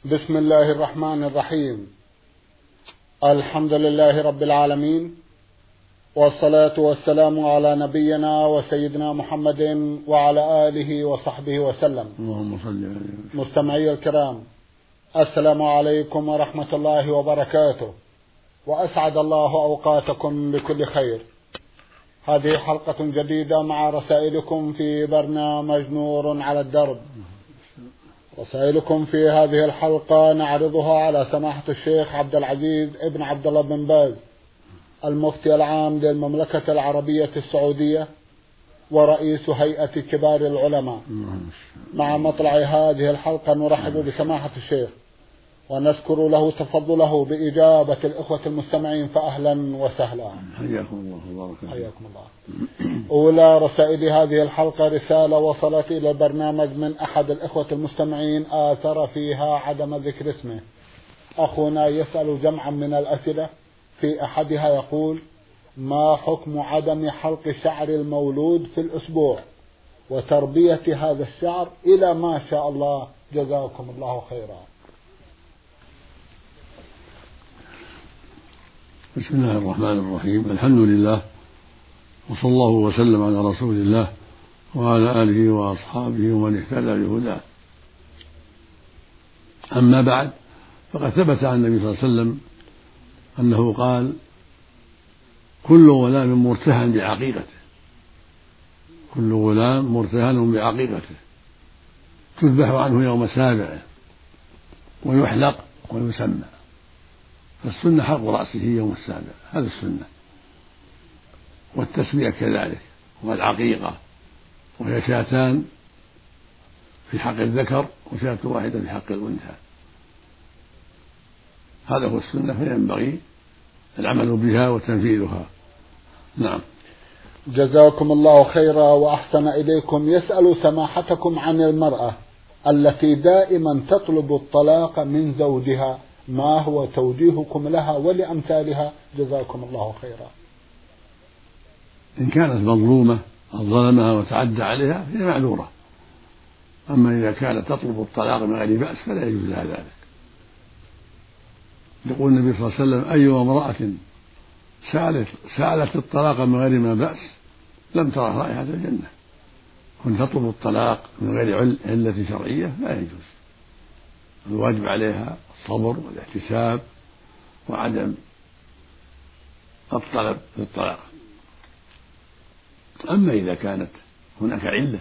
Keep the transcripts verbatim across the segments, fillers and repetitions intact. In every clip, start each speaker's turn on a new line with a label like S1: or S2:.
S1: بسم الله الرحمن الرحيم. الحمد لله رب العالمين، والصلاة والسلام على نبينا وسيدنا محمد وعلى آله وصحبه وسلم.
S2: اللهم صل عليه.
S1: مستمعي الكرام، السلام عليكم ورحمة الله وبركاته، وأسعد الله أوقاتكم بكل خير. هذه حلقة جديدة مع رسائلكم في برنامج نور على الدرب. رسائلكم في هذه الحلقة نعرضها على سماحة الشيخ عبد العزيز ابن عبد الله بن باز، المفتي العام للمملكة العربية السعودية ورئيس هيئة كبار العلماء. مع مطلع هذه الحلقة نرحب بسماحة الشيخ ونذكر له تفضله بإجابة الإخوة المستمعين، فأهلا وسهلا.
S2: حياكم الله وبارك فيكم.
S1: حياكم الله. أولى رسائل هذه الحلقة رسالة وصلت إلى البرنامج من أحد الإخوة المستمعين آثر فيها عدم ذكر اسمه. أخونا يسأل جمعا من الأسئلة، في أحدها يقول: ما حكم عدم حلق شعر المولود في الأسبوع وتربية هذا الشعر إلى ما شاء الله، جزاكم الله خيرا.
S2: بسم الله الرحمن الرحيم. الحمد لله، وصلى الله وسلم على رسول الله وعلى آله وأصحابه ومن اهتدى بهداه. أما بعد، فقد ثبت عن النبي صلى الله عليه وسلم أنه قال: كل غلام مرتهن بعقيقته، كل غلام مرتهن بعقيقته تذبح عنه يوم سابعه ويحلق ويسمى. فالسنة حلق رأسه يوم السابع، هذا السنة، والتسمية كذلك، والعقيقة وهي شاتان في حق الذكر وشاة واحدة في حق الأنثى. هذا هو السنة، فينبغي العمل بها وتنفيذها. نعم.
S1: جزاكم الله خيرا وأحسن إليكم. يسأل سماحتكم عن المرأة التي دائما تطلب الطلاق من زوجها، ما هو توجيهكم لها ولأمثالها؟ جزاكم الله خيرا.
S2: إن كانت مظلومة أو ظلمها وتعدى عليها فهي معذورة، أما إذا كانت تطلب الطلاق من غير بأس فلا يجوز لها ذلك. يقول النبي صلى الله عليه وسلم: أي امرأة سألت, سألت الطلاق من غير ما بأس لم ترى رائحة الجنة. كن تطلب الطلاق من غير علة شرعية لا يجوز. الواجب عليها الصبر والاحتساب وعدم الطلب للطلاق. أما إذا كانت هناك علة،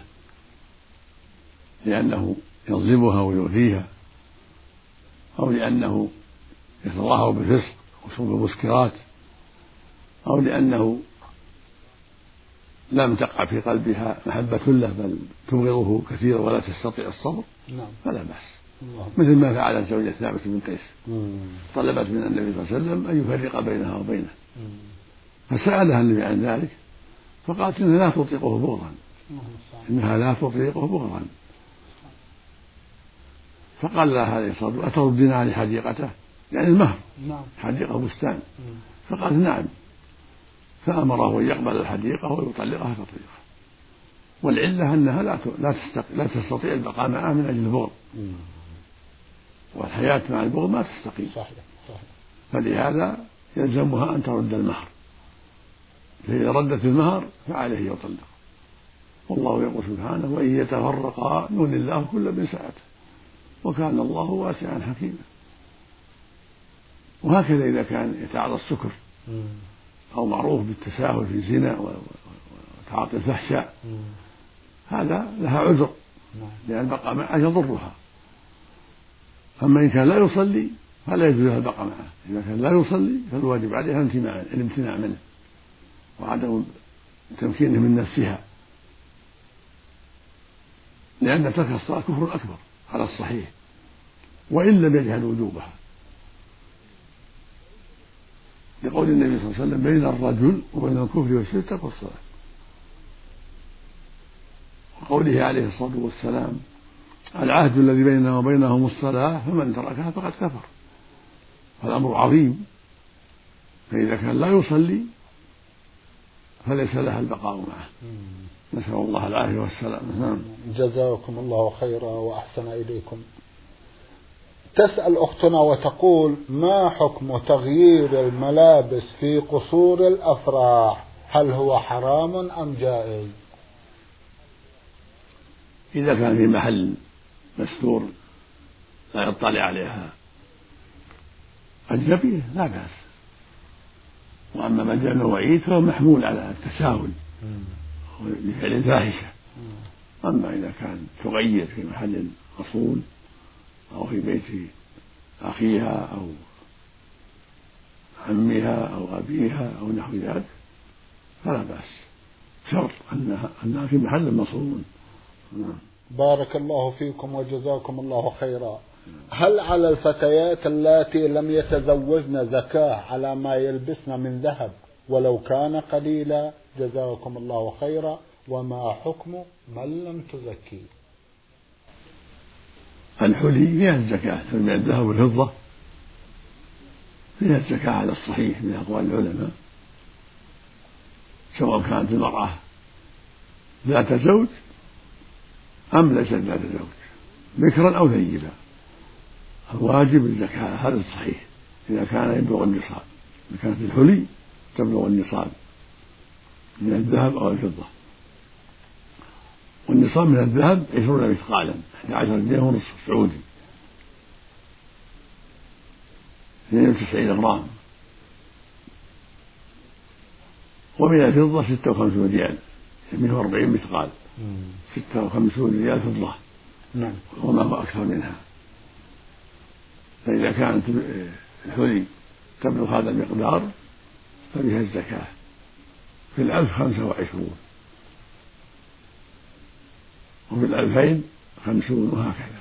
S2: لأنه يظلمها ويؤذيها، أو لأنه يتظاهر بالفسق وشرب المسكرات، أو لأنه لم تقع في قلبها محبة له بل تبغضه كثيرا ولا تستطيع الصبر، فلا بأس. مثل ما فعل زوجة ثابت بن قيس، طلبت من النبي صلى الله عليه وسلم أن يفرق بينها وبينه، فسألها النبي عن ذلك فقالت إنها لا تطيقه بغضا، إنها لا تطيقه بغضا. فقال لها عليه الصلاة والسلام: أتردين عليه حديقته؟ يعني المهر، حديقة بستان. فقالت: نعم. فأمره أن يقبل الحديقة ويطلقها تطليقا، والعلة أنها لا لا تستطيع البقاء معه من أجل البغض، والحياة مع البغض ما تستقيم. فلهذا يلزمها أن ترد المهر، فإذا ردت المهر فعليه يطلق. والله يقول سبحانه: وإن يتفرقا يغني الله كل من سعته وكان الله واسعا حكيما. وهكذا إذا كان يتعاطى السكر أو معروف بالتساهل في الزنا وتعاطي الفحشاء، هذا لها عذر، لأن البقاء معه يضرها. أما إن كان لا يصلي فلا يجوز لها البقاء معه. إذا كان لا يصلي فالواجب عليها الامتناع منه وعدم تمكينه من نفسها، لأن ترك الصلاة كفر أكبر على الصحيح وإن لم يجهل وجوبها، لقول النبي صلى الله عليه وسلم: بين الرجل وبين الكفر والشرك ترك الصلاة. وقوله عليه الصلاة والسلام: العهد الذي بيننا وبينهم الصلاة فمن تركها فقد كفر. فالأمر عظيم، فإذا كان لا يصلي فليس لها البقاء معه. نسأل الله العافية والسلامة. نعم.
S1: جزاكم الله خيرا وأحسن إليكم. تسأل أختنا وتقول: ما حكم تغيير الملابس في قصور الأفراح؟ هل هو حرام أم جائز؟
S2: إذا كان في محل مستور لا يطلع عليها أجنبي لا بأس، وأما ما جاء وعيد فهو محمول على التساهل لفعل الفاحشة. أما إذا كان تغير في محل مصون أو في بيت أخيها أو عمها أو أبيها أو نحو ذلك فلا بأس، شرط أنها أنها في محل مصون.
S1: بارك الله فيكم وجزاكم الله خيرا. هل على الفتيات اللاتي لم يتزوجن زكاة على ما يلبسن من ذهب ولو كان قليلا؟ جزاكم الله خيرا. وما حكم من لم تزكي؟
S2: الحلي فيها الزكاة من الذهب والفضة، فيها الزكاة على الصحيح من أقوال العلماء، سواء كانت المرأة ذات زوج أم ليست ذات زوج، ذكرا أو ثيبا، الواجب الزكاة هذا الصحيح إذا كان يبلغ النصاب، إذا كانت الحلي تبلغ النصاب من الذهب أو الفضة. والنصاب من الذهب عشرون مثقالا، أحد عشر جنيه ونصف سعودي، اثنين وتسعين غرام. ومن الفضة ستة وخمسون ريال، مئة وأربعين مثقال، ستة وخمسون ريال فضة وما هو أكثر منها. فإذا كانت الحلي تبلغ هذا المقدار فبها الزكاة، في الألف خمسة وعشرون، وفي الألفين خمسون، وهكذا.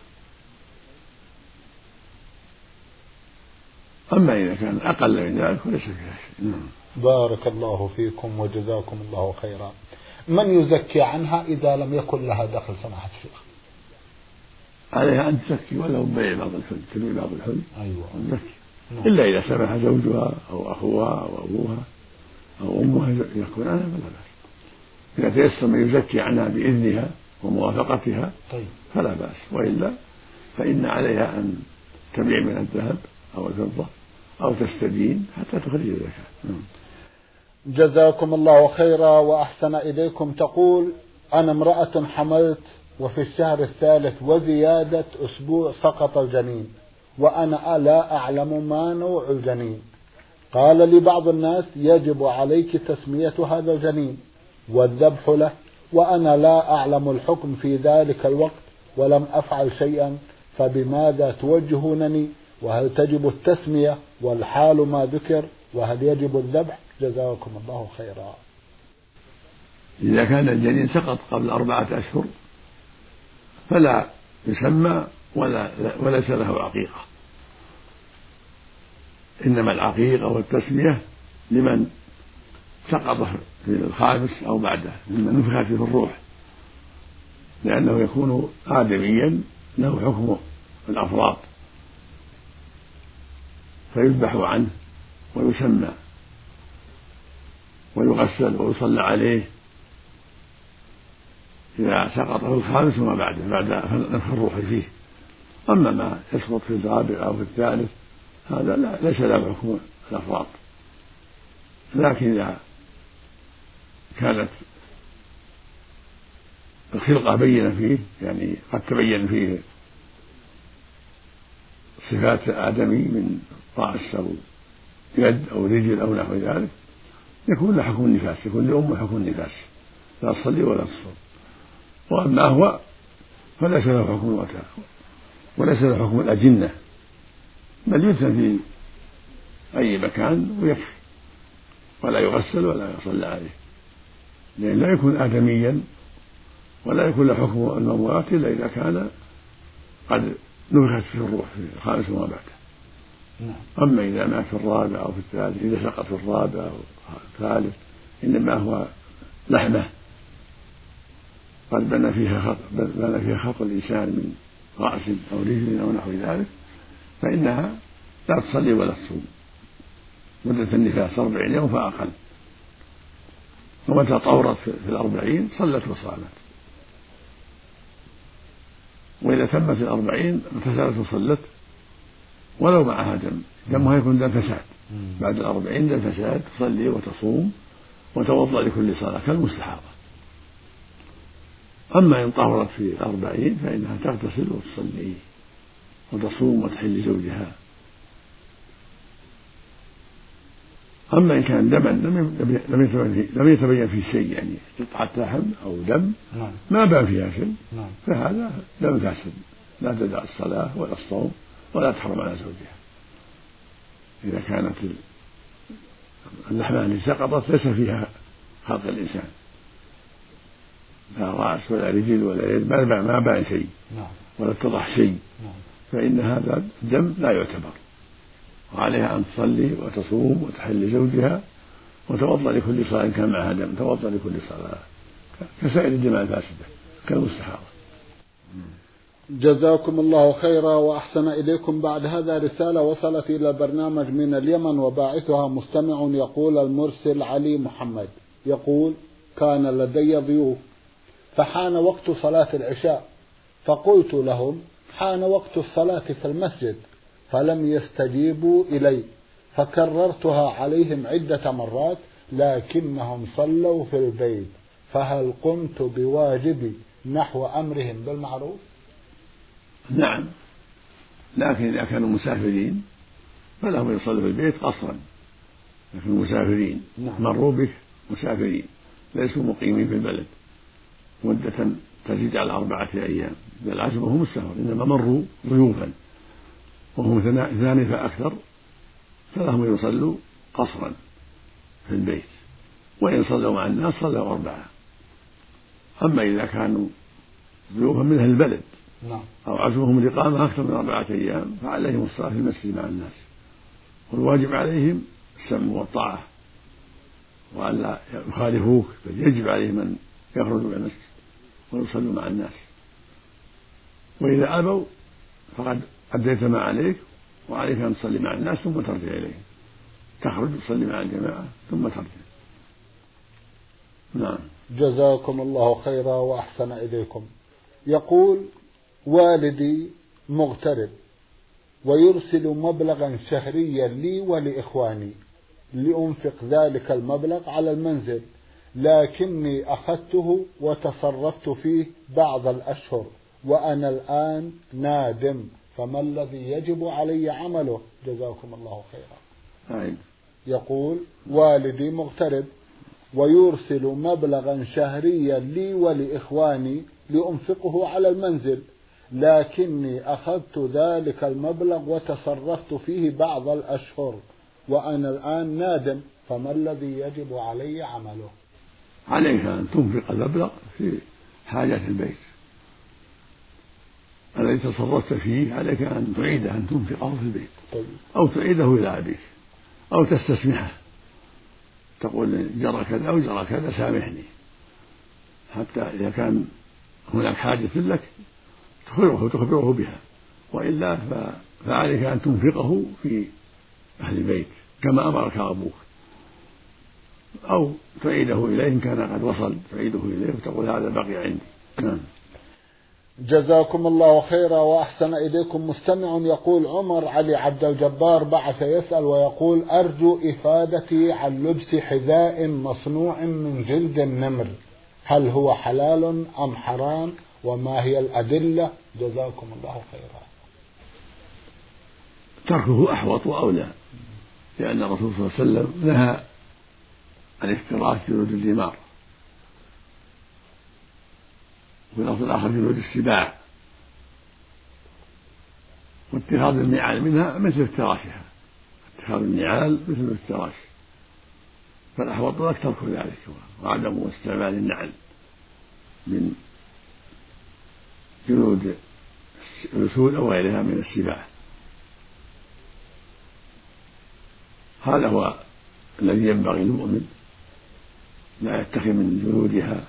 S2: أما إذا كان أقل من ذلك فليس فيها شيء.
S1: بارك الله فيكم وجزاكم الله خيرا. من يزكي عنها إذا لم يكن لها دخل سماحة الشيخ؟
S2: عليها أن تزكي ولو بيع بعض الحلي، تبيع بعض الحلي
S1: أيوة.
S2: تزكي، إلا إذا سمح زوجها أو أخوها أو أبوها أو أمها يكون عنها فلا بأس. إذا تيسر من يزكي عنها بإذنها وموافقتها
S1: طيب.
S2: فلا بأس، وإلا فإن عليها أن تبيع من الذهب أو الفضة أو تستدين حتى تخرج الزكاة.
S1: جزاكم الله خيرا وأحسن إليكم. تقول: أنا امرأة حملت وفي الشهر الثالث وزيادة أسبوع سقط الجنين، وأنا لا أعلم ما نوع الجنين. قال لي بعض الناس: يجب عليك تسمية هذا الجنين والذبح له، وأنا لا أعلم الحكم في ذلك الوقت ولم أفعل شيئا، فبماذا توجهونني؟ وهل تجب التسمية والحال ما ذكر؟ وهل يجب الذبح؟ جزاكم الله خيرا.
S2: إذا كان الجنين سقط قبل أربعة أشهر فلا يسمى ولا وليس له عقيقة، إنما العقيقة والتسمية لمن سقط في الخامس أو بعده، ممن نفخت فيه الروح، لأنه يكون آدميا له حكم الأفراط، فيذبح عنه ويسمى ويغسل ويصلى عليه إذا سقط في الخامس وما بعده بعد نفخ الروح فيه. أما ما يسقط في الرابع أو في الثالث هذا لا ليس له حكم الأفراط، لكن إذا كانت الخلقة بينة فيه، يعني قد تبين فيه صفات آدمي من رأس أو يد أو رجل أو نحو ذلك، يكون له حكم النفاس، يكون لأمه حكم النفاس، لا تصلي ولا تصوم. وأما هو فليس له حكم الوكالة وليس له حكم الأجنة، بل يدفن في أي مكان ويكفي، ولا يغسل ولا يصلى عليه، لأن لا يكون آدميا ولا يكون له حكم المموات إلا إذا كان قد نفخت فيه الروح في الخامس وما بعده. أما إذا مات في الرابع أو في الثالث، إذا سقط في الرابع أو الثالث، إنما هو لحمة قد بنى فيها خلق بنى فيها خلق الإنسان من رأس أو رجل أو نحو ذلك، فإنها لا تصلي ولا تصوم مدة النفاس أربعين يوم فأقل، ومتى طورت في الأربعين صلت وصامت، وإذا تمت الأربعين اغتسلت وصلت ولو معها دم، دمها يكون دم فساد، بعد الأربعين دم فساد تصلي وتصوم وتوضأ لكل صلاة كالمستحاضة. أما إن طهرت في الأربعين فإنها تغتسل وتصلي وتصوم وتحل زوجها. أما إن كان دما لم يتبين فيه شيء، يعني قطعة لحم أو دم ما بان فيها شيء، فهذا دم فاسد، لا تدع الصلاة ولا الصوم ولا تحرم على زوجها. إذا كانت اللحمة التي سقطت ليس فيها خلق الإنسان، لا رأس ولا رجل ولا يد، ما بان شيء ولا اتضح شيء، فإن هذا الدم لا يعتبر، وعليها أن تصلي وتصوم وتحل زوجها وتوضأ لكل صلاة. إن كان معها دم توضأ لكل صلاة كسائر الدماء الفاسدة كالمستحاضة.
S1: جزاكم الله خيرا وأحسن إليكم. بعد هذا رسالة وصلت إلى البرنامج من اليمن وباعثها مستمع يقول المرسل علي محمد، يقول: كان لدي ضيوف فحان وقت صلاة العشاء، فقلت لهم: حان وقت الصلاة في المسجد، فلم يستجيبوا إلي، فكررتها عليهم عدة مرات لكنهم صلوا في البيت، فهل قمت بواجبي نحو أمرهم بالمعروف؟
S2: نعم، لكن إذا كانوا مسافرين فلهم يصلوا في البيت قصرا، لكن المسافرين
S1: نعم.
S2: مروا بك مسافرين ليسوا مقيمين في البلد مدة تزيد على أربعة أيام، بل عزمهم السفر، إنما مروا ضيوفا وهم اثنان فأكثر، فلهم يصلوا قصرا في البيت، وإن صلوا مع الناس صلوا أربعة. أما إذا كانوا ضيوفا من أهل البلد أو عزمهم الإقامة أكثر من أربعة أيام فعليهم الصلاة في المسجد مع الناس، والواجب عليهم السمع والطاعة وألا يخالفوك، بل يجب عليهم أن يخرجوا إلى المسجد ويصلوا مع الناس، وإذا أبوا فقد أديت ما عليك، وعليك أن تصلي مع الناس ثم ترجع إليهم، تخرج تصلي مع الجماعة ثم ترجع. نعم.
S1: جزاكم الله خيرا وأحسن إليكم. يقول: والدي مغترب ويرسل مبلغا شهريا لي ولإخواني لأنفق ذلك المبلغ على المنزل، لكني أخذته وتصرفت فيه بعض الأشهر وأنا الآن نادم، فما الذي يجب علي عمله؟ جزاكم الله خيرا.
S2: آمين.
S1: يقول: والدي مغترب ويرسل مبلغا شهريا لي ولإخواني لأنفقه على المنزل، لكني أخذت ذلك المبلغ وتصرفت فيه بعض الأشهر وأنا الآن نادم، فما الذي يجب علي عمله؟
S2: عليك أن تنفق المبلغ في حاجات البيت الذي تصرفت فيه، عليك أن تعيده، أن تنفقه في البيت أو تعيده إلى أبيك أو تستسمحه، تقول جرى كذا أو جرى كذا سامحني، حتى إذا كان هناك حاجة لك تخبره تخبره بها، وإلا فعليك أن تنفقه في أهل البيت كما أمرك أبوك، أو تعيده إليه إن كان قد وصل، تعيده إليه وتقول هذا بقي عندي. نعم.
S1: جزاكم الله خيرا وأحسن إليكم. مستمع يقول: عمر علي عبد الجبار بعث يسأل ويقول: أرجو إفادتي عن لبس حذاء مصنوع من جلد النمر، هل هو حلال أم حرام، وما هي الأدلة؟ جزاكم الله خيرا.
S2: تركه أحوط وأولى، لأن الرسول صلى الله عليه وسلم نهى عن افتراس جلود الحمار، وفي اللفظ الآخر جلود السباع، واتخاذ النعال منها مثل افتراشها، اتخاذ النعال مثل افتراش، فالأحوط لك ترك ذلك وعدم استعمال النعل من جلود الأسود أو غيرها من السباع. هذا هو الذي ينبغي للمؤمن، لا يتخذ من جلودها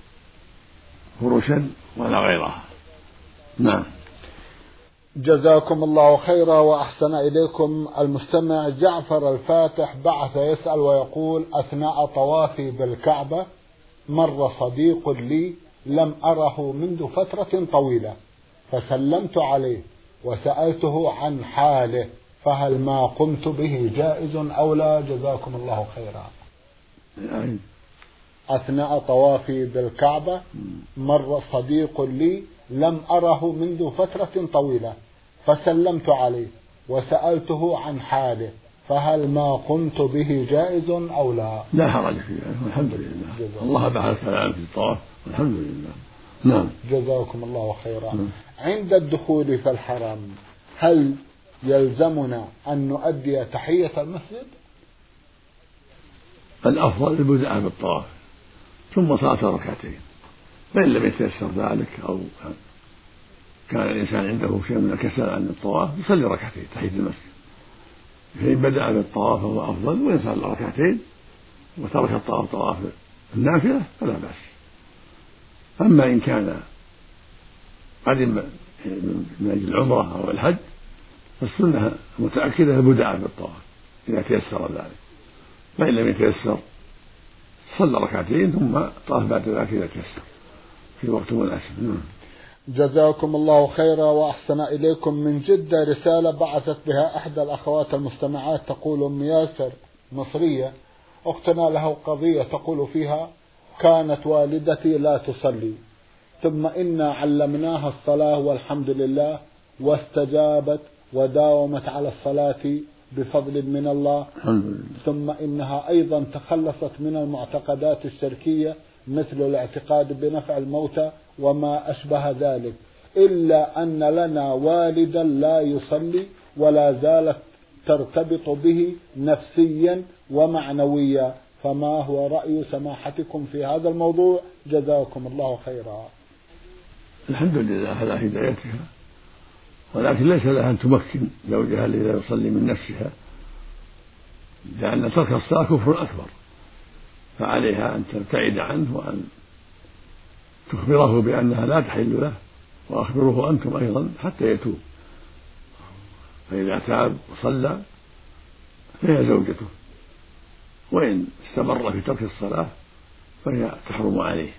S2: فرشا ولا غيرها. نعم.
S1: جزاكم الله خيرا وأحسن إليكم. المستمع جعفر الفاتح بعث يسأل ويقول: أثناء طوافي بالكعبة مر صديق لي لم أره منذ فترة طويلة، فسلمت عليه وسألته عن حاله فهل ما قمت به جائز أو لا؟ جزاكم الله خيرا.
S2: يعني
S1: أثناء طوافي بالكعبة مر صديق لي لم أره منذ فترة طويلة فسلمت عليه وسألته عن حاله فهل ما قمت به جائز أو لا؟
S2: لا حرج فيه، الحمد لله. الله بعث السلام في الطواف والحمد لله. نعم.
S1: جزاكم الله خيرا. نعم. عند الدخول في الحرم هل يلزمنا أن نؤدي تحية المسجد؟
S2: الأفضل البدء بالطواف ثم صلاة ركعتين، فإن لم يتيسر ذلك أو كان الإنسان عنده شيء من الكسل عن الطواف يصلي ركعتين تحية المسجد. فإن بدأ بالطواف فهو أفضل، وإن صلى ركعتين وترك الطواف طواف النافلة فلا بأس. أما إن كان قدم من أجل العمرة أو الحج فالسنة متأكدة البدء بالطواف إذا تيسر ذلك، فإن لم يتيسر صلى ركعتين ثم طاف بعد ذلك إذا تيسر في وقت مناسب.
S1: جزاكم الله خيرا وأحسن إليكم. من جدة رسالة بعثت بها إحدى الأخوات المستمعات تقول: أم ياسر مصرية، أختنا له قضية تقول فيها: كانت والدتي لا تصلي ثم إنا علمناها الصلاة والحمد لله واستجابت وداومت على الصلاة بفضل من الله، ثم إنها أيضا تخلصت من المعتقدات الشركية مثل الاعتقاد بنفع الموتى وما أشبه ذلك، إلا أن لنا والدا لا يصلي ولا زالت ترتبط به نفسيا ومعنويا، فما هو رأي سماحتكم في هذا الموضوع؟ جزاكم الله خيرا.
S2: الحمد لله على هدايتها، ولكن ليس لها أن تمكن زوجها الذي لا يصلي من نفسها، لأن ترك الصلاة كفر أكبر، فعليها أن تبتعد عنه وأن تخبره بأنها لا تحل له، وأخبروه أنتم أيضا حتى يتوب، فإذا تاب وصلى فهي زوجته، وإن استمر في ترك الصلاة فهي تحرم عليه،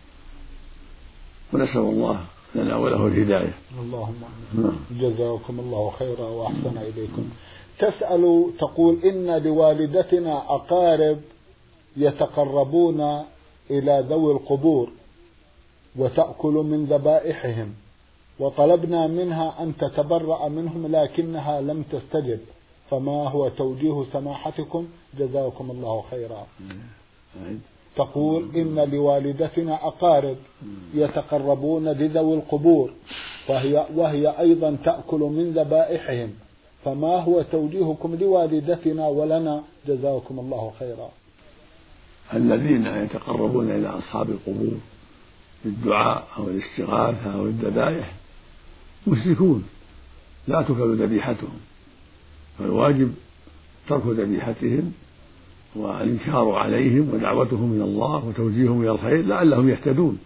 S2: ونسأل الله لنا وله الهداية.
S1: اللهم آمين. جزاكم الله خيرا وأحسن إليكم. تسأل تقول: إن لوالدتنا أقارب يتقربون إلى ذوي القبور وتأكل من ذبائحهم، وطلبنا منها أن تتبرأ منهم لكنها لم تستجب، فما هو توجيه سماحتكم؟ جزاكم الله خيرا. تقول: إن لوالدتنا أقارب يتقربون لذوي القبور وهي, وهي أيضا تأكل من ذبائحهم، فما هو توجيهكم لوالدتنا ولنا؟ جزاكم الله خيرا.
S2: الذين يتقربون إلى أصحاب القبور بالدعاء أو الاستغاثة أو الذبائح مشركون لا تؤكل ذبيحتهم، فالواجب ترك ذبيحتهم والإنكار عليهم ودعوتهم إلى الله وتوجيههم إلى الخير لعلهم يهتدون.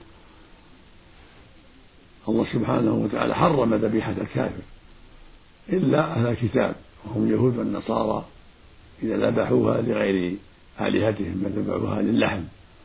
S2: الله سبحانه وتعالى حرم ذبيحة الكافر إلا أهل الكتاب وهم اليهود والنصارى إذا ذبحوها لغير آلهتهم فذبحوها للحم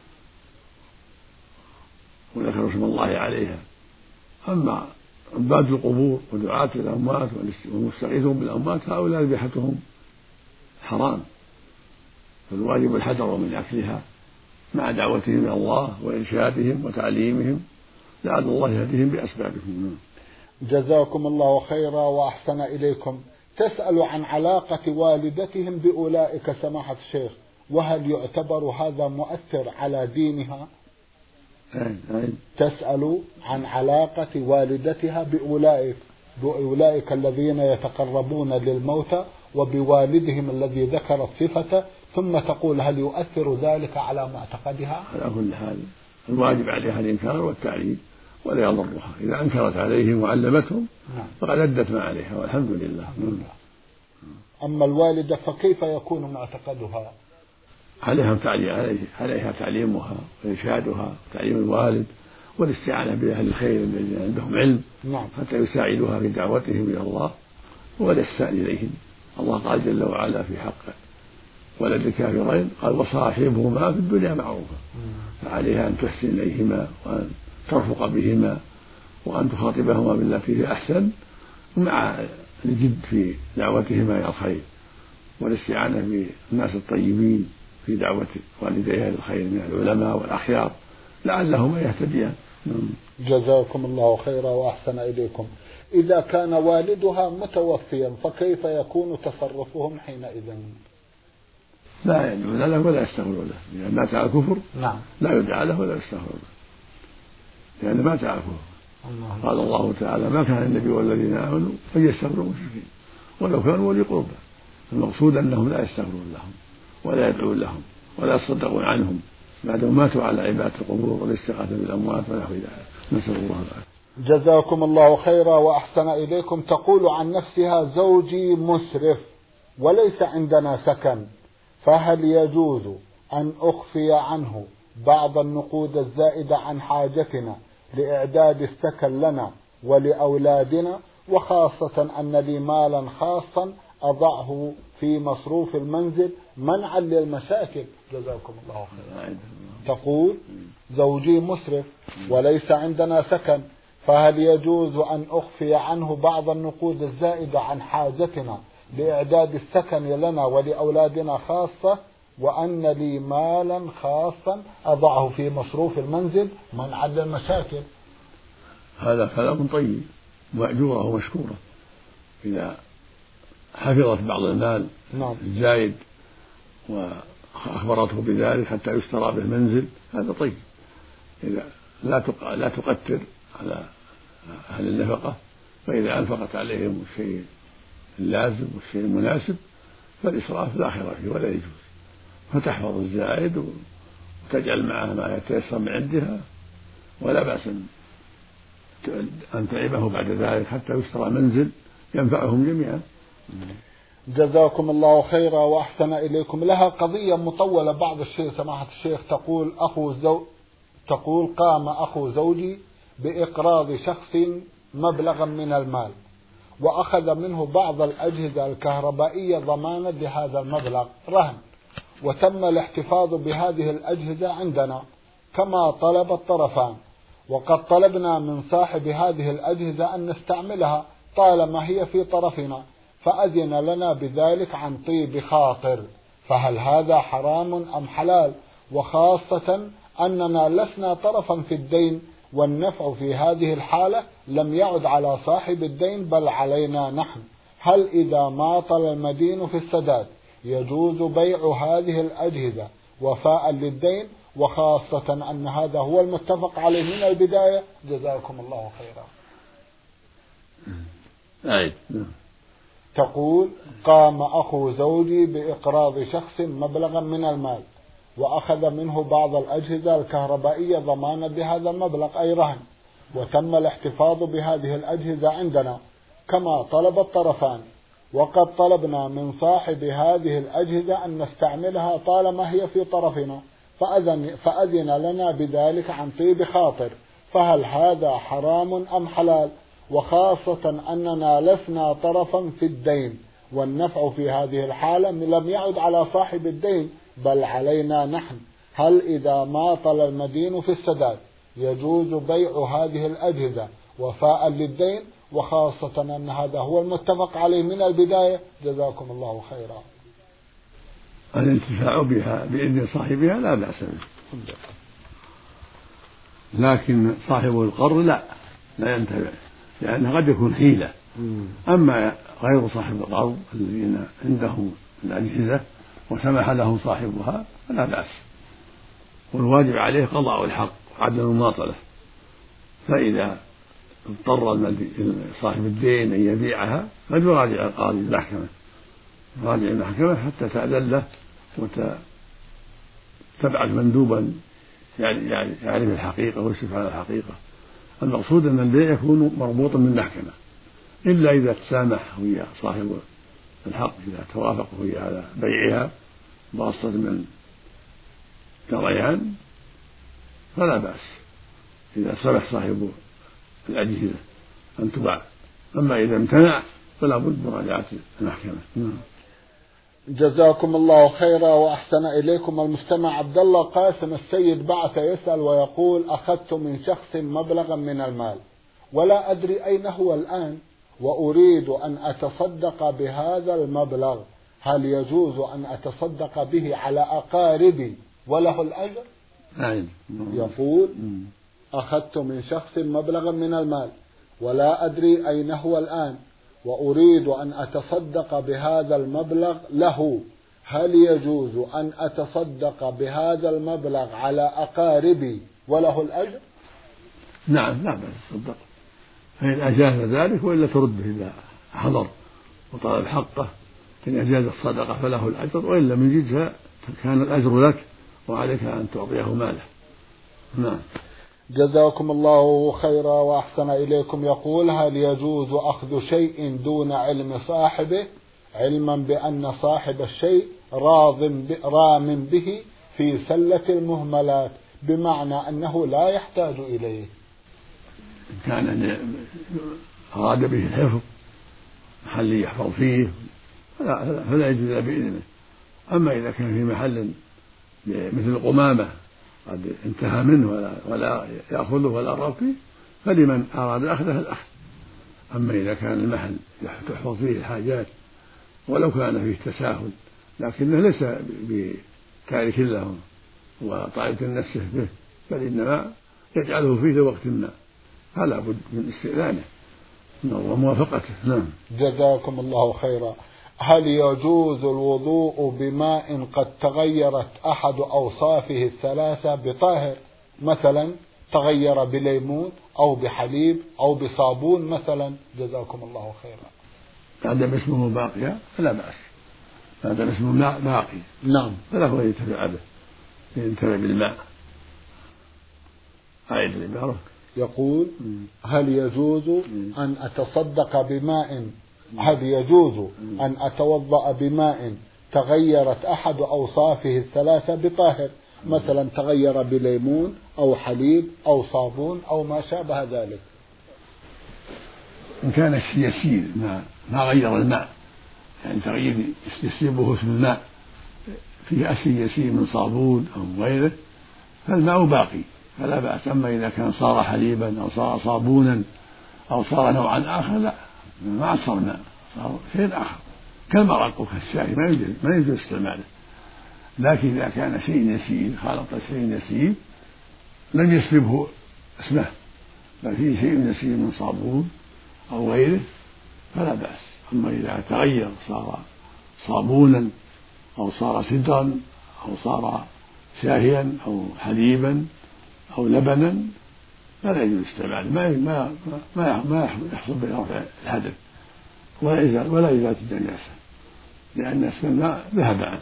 S2: وذكروا اسم الله عليها. أما عباد القبور ودعاة الأموات والمستغيثون بالأموات هؤلاء ذبيحتهم حرام، فالواجب الحذر من أكلها مع دعوتهم إلى الله وإرشادهم وتعليمهم لعل الله يهديهم بأسبابهم.
S1: جزاكم الله خيرا وأحسن إليكم. تسأل عن علاقة والدتهم بأولئك سماحة الشيخ، وهل يعتبر هذا مؤثر على دينها؟
S2: أي أي.
S1: تسأل عن علاقة والدتها بأولئك بأولئك الذين يتقربون للموتى وبوالدهم الذي ذكر صفته، ثم تقول: هل يؤثر ذلك على معتقدها؟
S2: على كل حال الواجب عليها الإنكار والتعليم ولا يضرها، إذا أنكرت عليهم وعلمتهم فقد أدت ما عليها والحمد لله.
S1: أما الوالدة فكيف يكون معتقدها؟
S2: عليها تعليم عليها تعليمها وإرشادها وتعليم الوالد والاستعانة بأهل الخير الذين عندهم علم
S1: نعم.
S2: حتى يساعدوها في دعوتهم إلى الله والإحسان إليهم. الله قال جل وعلا في حق ولد الكافرين قال: وصاحبهما في الدنيا معروفا، فعليها أن تحسن إليهما وأن ترفق بهما وأن تخاطبهما بالتي هي أحسن مع الجد في دعوتهما إلى الخير والاستعانة بالناس الطيبين في دعوة والديها للخير من العلماء والأخيار لعلهما يهتديان.
S1: جزاكم الله خيرا وأحسن إليكم. إذا كان والدها متوفيا فكيف يكون تصرفهم حينئذ؟
S2: لا يدعون له ولا يستغفرون له، لأن مات على الكفر. نعم. لا يدعى له ولا يستغفر له لأن مات على الكفر. قال الله تعالى: ما كان النبي والذين آمنوا أن يستغفروا المشركين ولو كانوا ولي قربى. المقصود أنهم لا يستغفرون لهم ولا يدعون لهم ولا يصدقون عنهم بعدهم ماتوا على عبادة القبور والاستغاثة بالأموات ونحو ذلك. نسأل الله العافية.
S1: جزاكم الله خيرا وأحسن إليكم. تقول عن نفسها: زوجي مسرف وليس عندنا سكن، فهل يجوز أن أخفي عنه بعض النقود الزائدة عن حاجتنا لإعداد السكن لنا ولأولادنا، وخاصة أن لي مالا خاصا أضعه في مصروف المنزل منعا للمشاكل؟ جزاكم الله خيرا. تقول: زوجي مسرف وليس عندنا سكن، فهل يجوز أن أخفي عنه بعض النقود الزائدة عن حاجتنا لإعداد السكن لنا ولأولادنا خاصة، وأن لي مالا خاصا أضعه في مصروف المنزل منعا للمشاكل؟
S2: هذا كلام طيب مأجورة ومشكورة. إذا حفظت بعض المال نعم. الزايد وأخبرته بذلك حتى يشترى به منزل، هذا طيب. إذا لا لا تقتر على أهل النفقة، فإذا أنفقت عليهم الشيء اللازم والشيء المناسب فالإسراف لا خير فيه ولا يجوز، فتحفظ الزائد وتجعل معه ما يتيسر من عندها، ولا بأس أن تعبه بعد ذلك حتى يشترى منزل ينفعهم جميعا.
S1: جزاكم الله خيرا وأحسن إليكم. لها قضية مطولة بعض الشيء سماحة الشيخ. تقول أخو زو... تقول: قام أخو زوجي بإقراض شخص مبلغا من المال، وأخذ منه بعض الأجهزة الكهربائية ضمانا لهذا المبلغ رهن، وتم الاحتفاظ بهذه الأجهزة عندنا كما طلب الطرفان، وقد طلبنا من صاحب هذه الأجهزة أن نستعملها طالما هي في طرفنا، فأذن لنا بذلك عن طيب خاطر، فهل هذا حرام أم حلال؟ وخاصة أننا لسنا طرفا في الدين، والنفع في هذه الحالة لم يعد على صاحب الدين بل علينا نحن. هل إذا ماطل المدين في السداد يجوز بيع هذه الأجهزة وفاء للدين، وخاصة أن هذا هو المتفق عليه من البداية؟ جزاكم الله خيرا.
S2: أي.
S1: تقول: قام أخو زوجي بإقراض شخص مبلغا من المال، وأخذ منه بعض الأجهزة الكهربائية ضمانا بهذا المبلغ أي رهن، وتم الاحتفاظ بهذه الأجهزة عندنا كما طلب الطرفان، وقد طلبنا من صاحب هذه الأجهزة أن نستعملها طالما هي في طرفنا، فأذن, فأذن لنا بذلك عن طيب خاطر، فهل هذا حرام أم حلال؟ وخاصة أننا لسنا طرفا في الدين، والنفع في هذه الحالة لم يعد على صاحب الدين بل علينا نحن. هل إذا ماطل المدين في السداد يجوز بيع هذه الأجهزة وفاء للدين، وخاصة أن هذا هو المتفق عليه من البداية؟ جزاكم الله خيرا.
S2: الانتفاع بها بإذن صاحبها لا بأس به، لكن صاحب القرض لا لا ينتفع، لأنه قد يكون حيلة. أما غير صاحب القرض الذين عندهم الأجهزة وسمح لهم صاحبها فلا بأس، والواجب عليه قضاء الحق وعدم المماطلة. فإذا اضطر صاحب الدين أن يبيعها قد يراجع القاضي المحكمة يراجع المحكمة حتى تأذن له وتبعث مندوبا يعرف الحقيقة ويشرف على الحقيقة. المقصود أن البيع يكون مربوطا بالمحكمة، إلا إذا تسامح ويا صاحب الحق، إذا توافقوا ويا على بيعها بواسطة من كريان فلا بأس، إذا سمح صاحب الأجهزة أن تباع. أما إذا امتنع فلا بد من مراجعة المحكمة.
S1: جزاكم الله خيرا وأحسن إليكم. المستمع عبد الله قاسم السيد بعث يسأل ويقول: أخذت من شخص مبلغا من المال ولا أدري أين هو الآن، وأريد أن أتصدق بهذا المبلغ، هل يجوز أن أتصدق به على أقاربي وله الأجر؟
S2: نعم.
S1: يقول أخذت من شخص مبلغا من المال ولا أدري أين هو الآن، وأريد أن أتصدق بهذا المبلغ له، هل يجوز أن أتصدق بهذا المبلغ على أقاربي وله الأجر؟
S2: نعم، لا بأس تصدق، فإن أجاز ذلك وإلا ترده إذا حضر وطلب حقه. إن أجاز الصدقة فله الأجر، وإن لم يجدها كان الأجر لك وعليك أن تعطيه ماله. نعم.
S1: جزاكم الله خيرا وأحسن إليكم. يقول هل يجوز أخذ شيء دون علم صاحبه، علما بأن صاحب الشيء راض رام به في سلة المهملات، بمعنى أنه لا يحتاج إليه؟
S2: إن كان أراد به الحفظ، محل يحفظ فيه، فلا, فلا يجوز بإذنه. أما إذا كان في محل مثل القمامة قد انتهى منه ولا, ولا يأخذه ولا رغب فيه، فلمن أراد أخذه الأخذ. أما إذا كان المحل تحفظ فيه الحاجات ولو كان فيه تساهل لكنه ليس بتارك له وطائفة نفسه به، بل إنما يجعله فيه لوقت ما، فلا بد من استئذانه وموافقته. نعم.
S1: جزاكم الله خيرا. هل يجوز الوضوء بماء قد تغيرت أحد أوصافه الثلاثة بطاهر، مثلا تغير بليمون أو بحليب أو بصابون مثلا؟ جزاكم الله خيرا.
S2: عدم اسمه باقيا فلا بأس، عدم اسمه ماء باقي
S1: نعم
S2: فله أن ينتفع به، ينتفع بالماء. أعيد العبارة.
S1: يقول هل يجوز أن أتصدق بماء هل يجوز أن أتوضأ بماء تغيرت أحد أوصافه الثلاثة بطاهر، مثلا تغير بليمون أو حليب أو صابون أو ما شابه ذلك؟
S2: إن كان الشيء يسير ما, ما غير الماء، يعني تغيير يسيبه اسم الماء فيه أشياء يسير من صابون أو غيره فالماء باقي فلا بأس. أما إذا كان صار حليبا أو صار صابونا أو صار نوعا آخر لا، ما صار ماء، صار شيء آخر كالمرق وكالشاي ما يجوز ما يجوز استعماله. لكن إذا كان شيء يسير خالط شيء يسير لم يسلبه اسمه بل فيه شيء يسير من صابون أو غيره فلا بأس. أما إذا تغير صار صابونا أو صار سدرا أو صار شاهيا أو حليبا أو لبنا فلا يجوز استعماله، ما ما ما ما يحصل به رفع الحدث ولا إزالة ولا إزالة النجاسة لأن اسم الماء ذهب عنه.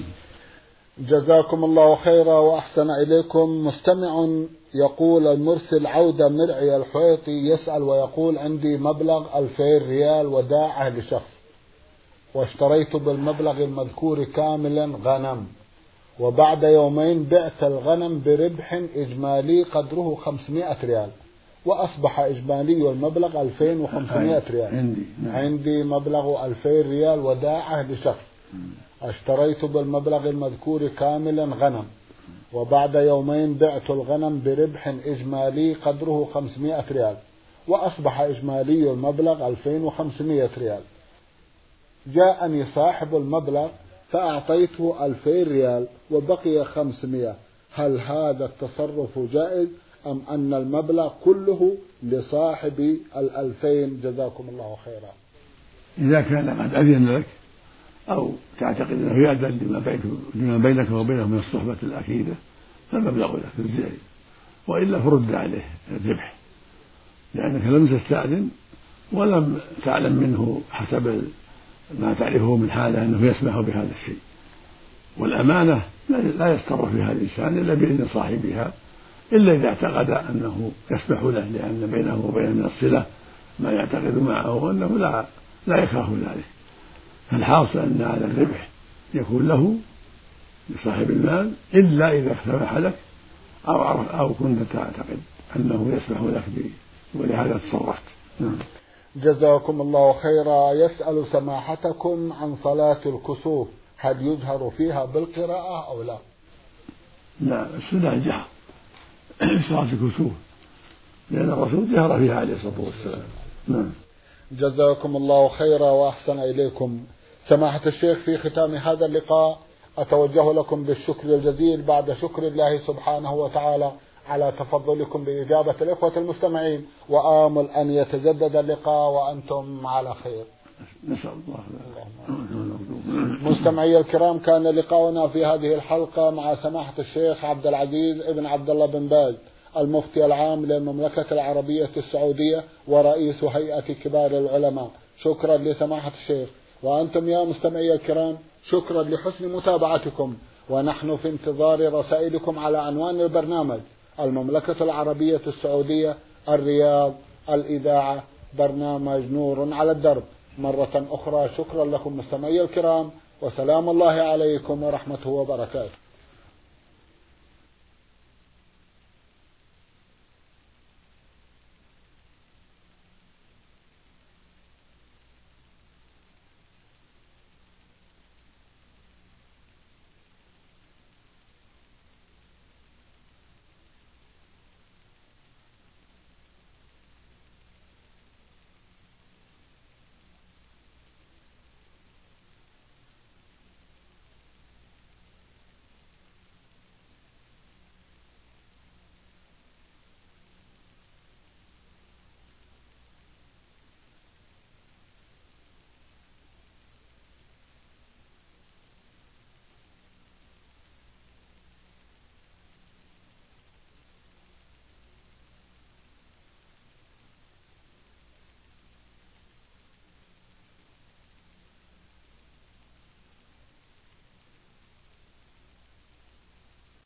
S1: جزاكم الله خيرا وأحسن إليكم. مستمع يقول المرسل عودة مرعي الحويطي يسأل ويقول عندي مبلغ ألفين ريال وداعة لشخص، واشتريت بالمبلغ المذكور كاملا غنم، وبعد يومين بعت الغنم بربح إجمالي قدره خمسمائة ريال، وأصبح إجمالي المبلغ ألفين وخمسمائة ريال.
S2: عندي,
S1: عندي مبلغ ألفين ريال وداعة لشخص، اشتريت بالمبلغ المذكور كاملا غنم، وبعد يومين بعت الغنم بربح إجمالي قدره خمسمائة ريال، وأصبح إجمالي المبلغ ألفين وخمسمائة ريال. جاءني صاحب المبلغ فأعطيته ألفين ريال وبقي خمسمائة، هل هذا التصرف جائز أم أن المبلغ كله لصاحب الألفين؟ جزاكم الله خيرا.
S2: إذا كان قد أذن لك أو تعتقد أنه يأذن لما بينك وبينه من الصحبة الأكيدة فالمبلغ لك الزائد، وإلا فرد عليه الذبح لأنك لم تستأذن ولم تعلم منه حسب ما تعرفه من حاله أنه يسمح بهذا الشيء. والأمانة لا يستر فيها الإنسان إلا بإذن صاحبها، إلا إذا اعتقد أنه يسمح له لأن بينه وبينه من الصلة ما يعتقد معه أنه لا لا يكره ذلك. فالحاصل أن هذا الربح يكون له لصاحب المال إلا إذا سمح لك أو عرف أو كنت تعتقد أنه يسمح لك به ولهذا تصرفت.
S1: جزاكم الله خيرا. يسأل سماحتكم عن صلاة الكسوف، هل يجهر فيها بالقراءة أو لا؟
S2: لا، السنة الجهر صلاة الكسوف لأن الرسول جهر فيها عليه الصلاة والسلام. نعم.
S1: جزاكم الله خيرا وأحسن إليكم. سماحة الشيخ، في ختام هذا اللقاء أتوجه لكم بالشكر الجزيل بعد شكر الله سبحانه وتعالى على تفضلكم بإجابة الإخوة المستمعين، وآمل أن يتجدد اللقاء وأنتم على خير.
S2: نسأل الله.
S1: مستمعي الكرام، كان لقاؤنا في هذه الحلقة مع سماحة الشيخ عبد العزيز ابن عبد الله بن باز، المفتي العام للمملكة العربية السعودية ورئيس هيئة كبار العلماء. شكرا لسماحة الشيخ. وأنتم يا مستمعي الكرام شكرا لحسن متابعتكم، ونحن في انتظار رسائلكم على عنوان البرنامج: المملكة العربية السعودية، الرياض، الإذاعة، برنامج نور على الدرب. مرة أخرى شكرا لكم مستمعي الكرام، وسلام الله عليكم ورحمته وبركاته.